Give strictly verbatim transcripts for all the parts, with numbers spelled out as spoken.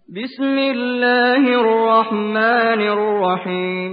بسم الله الرحمن الرحيم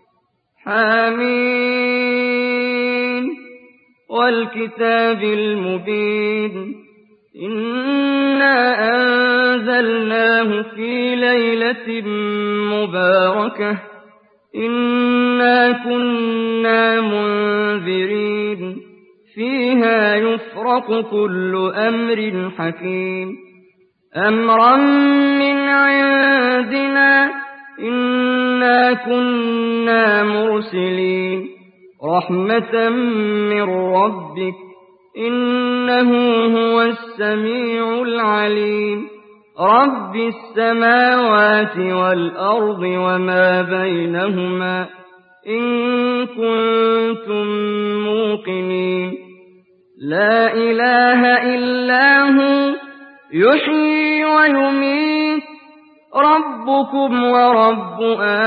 حميم والكتاب المبين إنا أنزلناه في ليلة مباركة إنا كنا منذرين فيها يفرق كل أمر حكيم أمرا من عندنا إنا كنا مرسلين رحمة من ربك إنه هو السميع العليم رب السماوات والأرض وما بينهما إن كنتم موقنين لا إله إلا هو يحيي ويميت ربكم ورب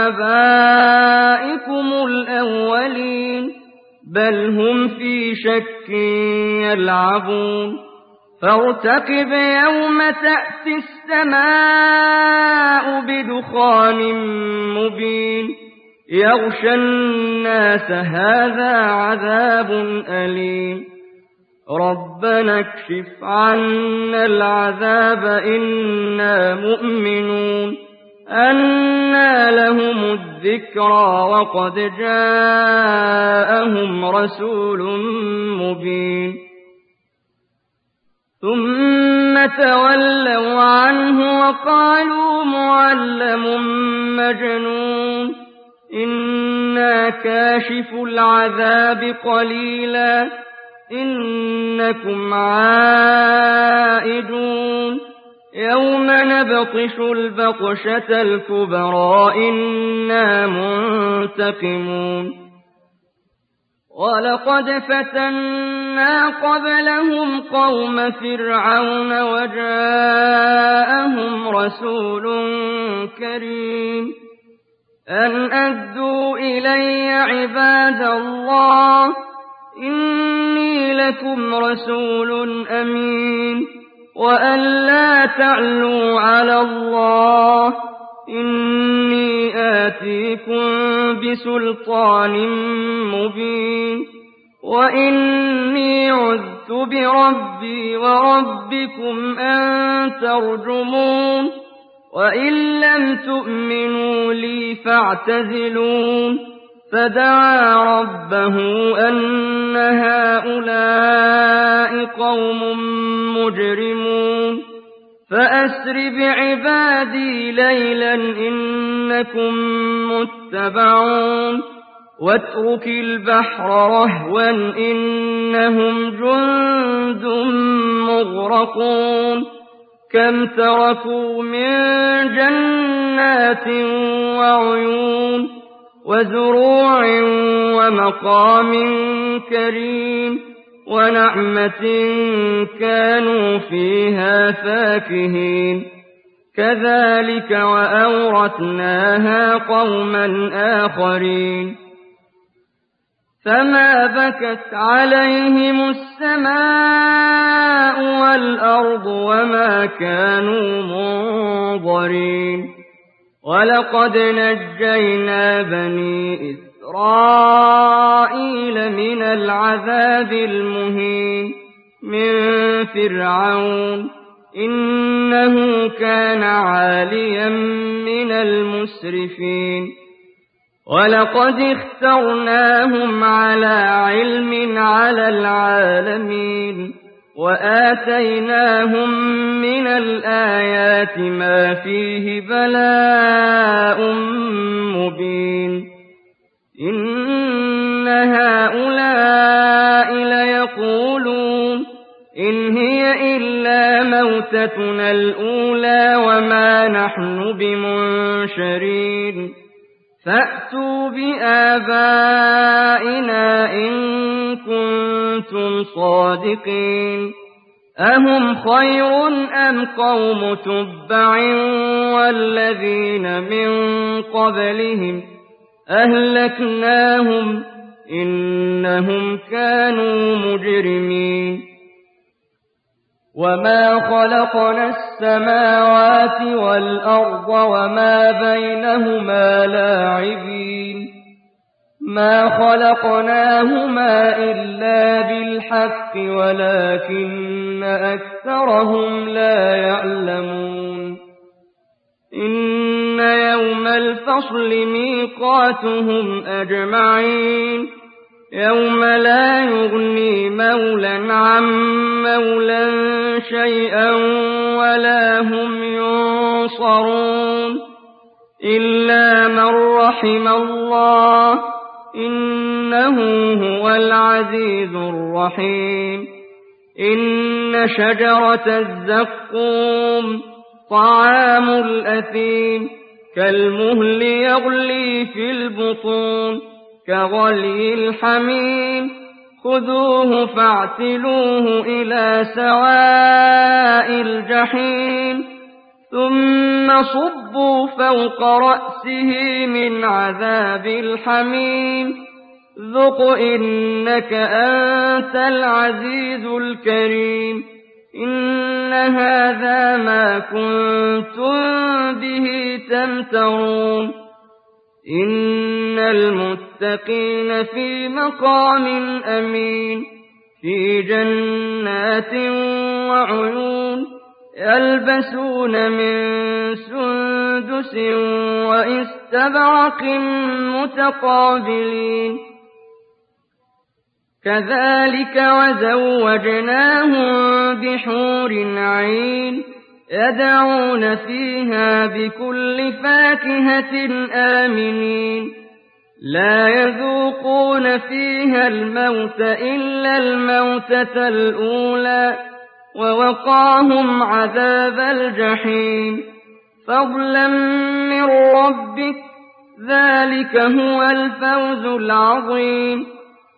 آبائكم الأولين بل هم في شك يلعبون فارتقب يوم تأتي السماء بدخان مبين يغشى الناس هذا عذاب أليم ربنا اكشف عنا العذاب إنا مؤمنون أنى لهم الذكرى وقد جاءهم رسول مبين ثم تولوا عنه وقالوا معلم مجنون إنا كاشف العذاب قليلا إنكم عائدون يوم نبطش البطشة الكبرى إنا منتقمون ولقد فتنا قبلهم قوم فرعون وجاءهم رسول كريم أن أدوا إلي عباد الله إني لكم رسول أمين وأن لا تعلوا على الله إني آتيكم بسلطان مبين وإني عذت بربي وربكم أن ترجمون وإن لم تؤمنوا لي فاعتزلون فدعا ربه أن هؤلاء قوم مجرمون فأسر بعبادي ليلا إنكم متبعون واترك البحر رهوا إنهم جند مغرقون كم تركوا من جنات وعيون وزروع ومقام كريم ونعمة كانوا فيها فاكهين كذلك وأورثناها قوما آخرين فما بكت عليهم السماء والأرض وما كانوا منظرين ولقد نجينا بني إسرائيل من العذاب المهين من فرعون إنه كان عاليا من المسرفين ولقد اخترناهم على علم على العالمين وآتيناهم من الآيات ما فيه بلاء مبين إن هؤلاء ليقولون إن هي إلا موتتنا الأولى وما نحن بمنشرين فأتوا بآبائنا إن كنتم صادقين أهم خير أم قوم تبع والذين من قبلهم أهلكناهم إنهم كانوا مجرمين وما خلقنا السماوات والأرض وما بينهما لاعبين ما خلقناهما إلا بالحق ولكن أكثرهم لا يعلمون إن يوم الفصل ميقاتهم أجمعين يوم لا يغني مولى عن مولى شيئا ولا هم ينصرون إلا من رحم الله إنه هو العزيز الرحيم إن شجرة الزقوم طعام الأثيم كالمهل يغلي في البطون كغلي الحميم خذوه فاعتلوه إلى سواء الجحيم ثم صبوا فوق رأسه من عذاب الحميم ذق إنك أنت العزيز الكريم إن هذا ما كنتم به تمترون إن المتقين في مقام أمين في جنات وعيون يلبسون من سندس وإستبرق متقابلين كذلك وزوجناهم بحور عين يدعون فيها بكل فاكهة آمنين لا يذوقون فيها الموت إلا الموتة الأولى ووقاهم عذاب الجحيم فضلا من ربك ذلك هو الفوز العظيم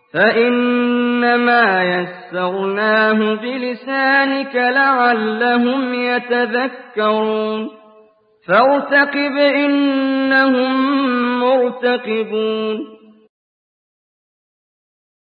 فإنما يسرناه بلسانك لعلهم يتذكرون فارتقب إنهم مرتقبون